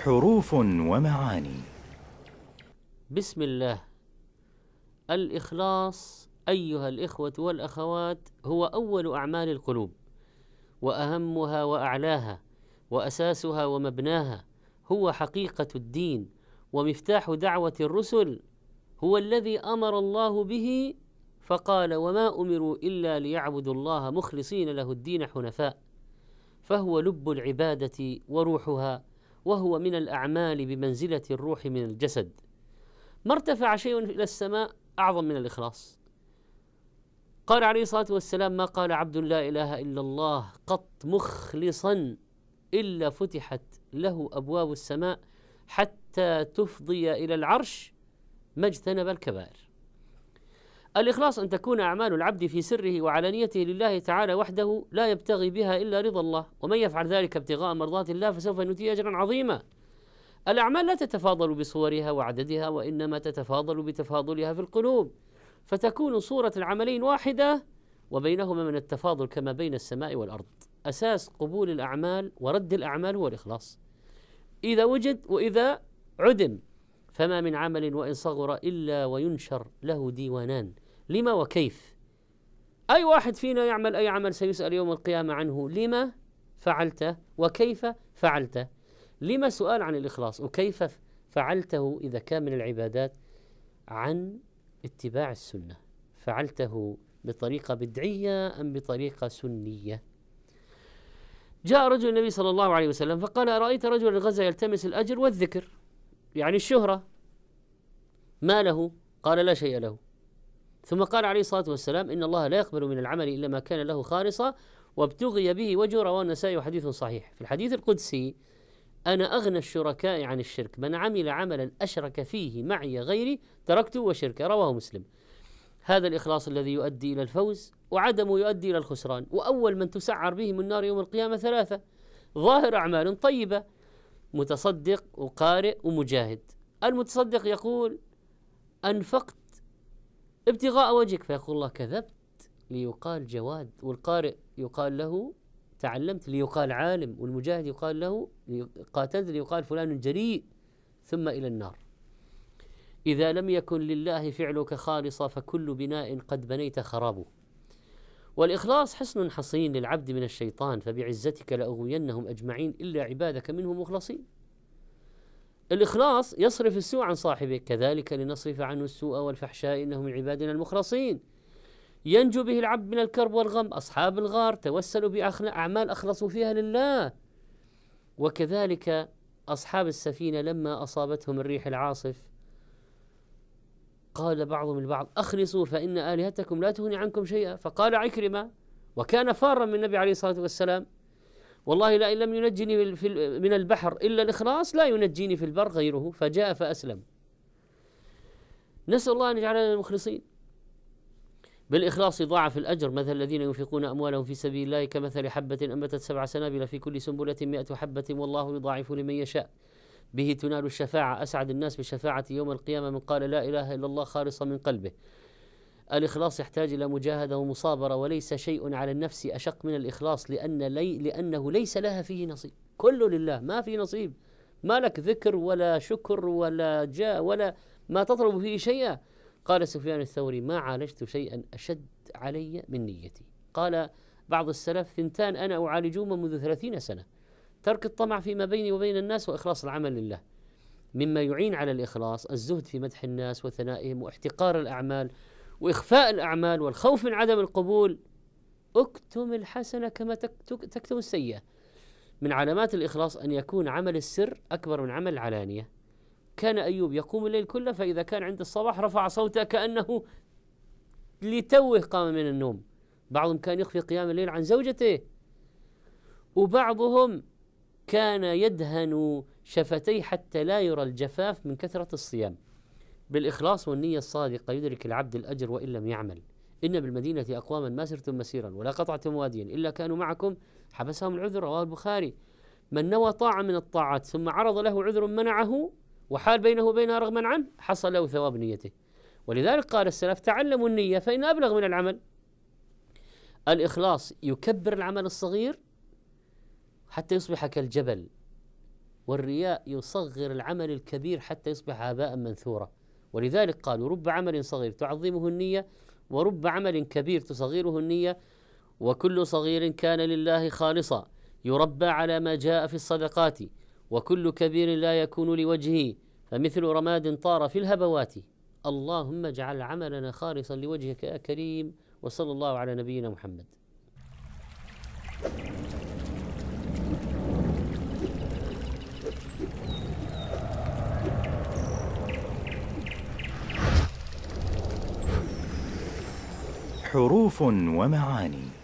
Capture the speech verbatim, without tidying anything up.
حروف ومعاني. بسم الله. الإخلاص أيها الإخوة والأخوات هو أول أعمال القلوب وأهمها وأعلاها وأساسها ومبناها، هو حقيقة الدين ومفتاح دعوة الرسل، هو الذي أمر الله به فقال: وما أمروا إلا ليعبدوا الله مخلصين له الدين حنفاء، فهو لب العبادة وروحها، وهو من الأعمال بمنزلة الروح من الجسد. ما ارتفع شيء إلى السماء أعظم من الإخلاص. قال عليه الصلاة والسلام: ما قال عبد لا إله إلا الله قط مخلصا إلا فتحت له أبواب السماء حتى تفضي إلى العرش ما اجتنب الكبائر. الإخلاص أن تكون أعمال العبد في سره وعلانيته لله تعالى وحده، لا يبتغي بها إلا رضا الله، ومن يفعل ذلك ابتغاء مرضات الله فسوف نؤتيه أجرا عظيما. الأعمال لا تتفاضل بصورها وعددها، وإنما تتفاضل بتفاضلها في القلوب، فتكون صورة العملين واحدة وبينهما من التفاضل كما بين السماء والأرض. أساس قبول الأعمال ورد الأعمال هو الإخلاص، إذا وجد وإذا عدم. فما من عمل وإن صغر إلا وينشر له ديوانان، لما وكيف. أي واحد فينا يعمل أي عمل سيسأل يوم القيامة عنه: لما فعلته وكيف فعلته. لما سؤال عن الإخلاص، وكيف فعلته إذا كان من العبادات عن اتباع السنة، فعلته بطريقة بدعية أم بطريقة سنية. جاء رجل النبي صلى الله عليه وسلم فقال: أرأيت رجلا غزا يلتمس الأجر والذكر، يعني الشهرة، ما له؟ قال: لا شيء له. ثم قال عليه الصلاة والسلام: إن الله لا يقبل من العمل إلا ما كان له خالصا وابتغي به وجه. رواه النسائي وحديث صحيح. في الحديث القدسي: أنا أغنى الشركاء عن الشرك، من عمل عملا أشرك فيه معي غيري تركته وشركه. رواه مسلم. هذا الإخلاص الذي يؤدي إلى الفوز، وعدمه يؤدي إلى الخسران. وأول من تسعر بهم النار يوم القيامة ثلاثة: ظاهر أعمال طيبة، متصدق وقارئ ومجاهد. المتصدق يقول: أنفقت ابتغاء وجهك، فيقول الله: كذبت ليقال جواد. والقارئ يقال له: تعلمت ليقال عالم. والمجاهد يقال له: قاتلت ليقال فلان جريء. ثم إلى النار. إذا لم يكن لله فعلك خالصا فكل بناء قد بنيت خرابه. والإخلاص حصن حصين للعبد من الشيطان، فبعزتك لأغوينهم أجمعين إلا عبادك منهم مخلصين. الإخلاص يصرف السوء عن صاحبه، كذلك لنصرف عنه السوء والفحشاء إنه من عبادنا المخلصين. ينجو به العبد من الكرب والغم. أصحاب الغار توسلوا بأعمال أخلصوا فيها لله. وكذلك أصحاب السفينة لما أصابتهم الريح العاصف قال بعضهم البعض: أخلصوا فإن آلهتكم لا تغني عنكم شيئا. فقال عكرمة، وكان فارا من النبي عليه الصلاة والسلام: والله لئن لم ينجني من البحر إلا الإخلاص لا ينجيني في البر غيره. فجاء فأسلم. نسأل الله أن يجعلنا من المخلصين. بالإخلاص يضاعف الأجر. مثل الذين ينفقون أموالهم في سبيل الله كمثل حبة أنبتت سبع سنابل في كل سنبلة مئة حبة والله يضاعف لمن يشاء. به تنال الشفاعة. أسعد الناس بالشفاعة يوم القيامة من قال لا إله إلا الله خالصا من قلبه. الإخلاص يحتاج إلى مجاهدة ومصابرة، وليس شيء على النفس أشق من الإخلاص، لأن لي لأنه ليس لها فيه نصيب، كله لله، ما في نصيب، ما لك ذكر ولا شكر ولا جاء ولا ما تطلب فيه شيئا. قال سفيان الثوري: ما عالجت شيئا أشد علي من نيتي. قال بعض السلف: ثنتان أنا أعالجهما منذ ثلاثين سنة: ترك الطمع فيما بيني وبين الناس، وإخلاص العمل لله. مما يعين على الإخلاص الزهد في مدح الناس وثنائهم واحتقار الأعمال وإخفاء الأعمال والخوف من عدم القبول. اكتم الحسنة كما تكتم السيئة. من علامات الإخلاص أن يكون عمل السر أكبر من عمل العلانية. كان أيوب يقوم الليل كله، فإذا كان عند الصباح رفع صوته كأنه لتوه قام من النوم. بعضهم كان يخفي قيام الليل عن زوجته، وبعضهم كان يدهن شفتيه حتى لا يرى الجفاف من كثرة الصيام. بالإخلاص والنية الصادقة يدرك العبد الأجر وإن لم يعمل. إن بالمدينة أقواما ما سرتم مسيرا ولا قطعتم واديا إلا كانوا معكم حبسهم العذر. رواه البخاري. من نوى طاعة من الطاعات ثم عرض له عذر منعه وحال بينه وبينها رغما عنه حصل له ثواب نيته. ولذلك قال السلف: تعلموا النية فإن أبلغ من العمل. الإخلاص يكبر العمل الصغير حتى يصبح كالجبل، والرياء يصغر العمل الكبير حتى يصبح هباء منثورا. ولذلك قالوا: رب عمل صغير تعظمه النية، ورب عمل كبير تصغيره النية، وكل صغير كان لله خالصا يربى على ما جاء في الصدقات، وكل كبير لا يكون لوجهه، فمثل رماد طار في الهبوات. اللهم اجعل عملنا خالصا لوجهك يا كريم، وصلى الله على نبينا محمد. حروف ومعاني.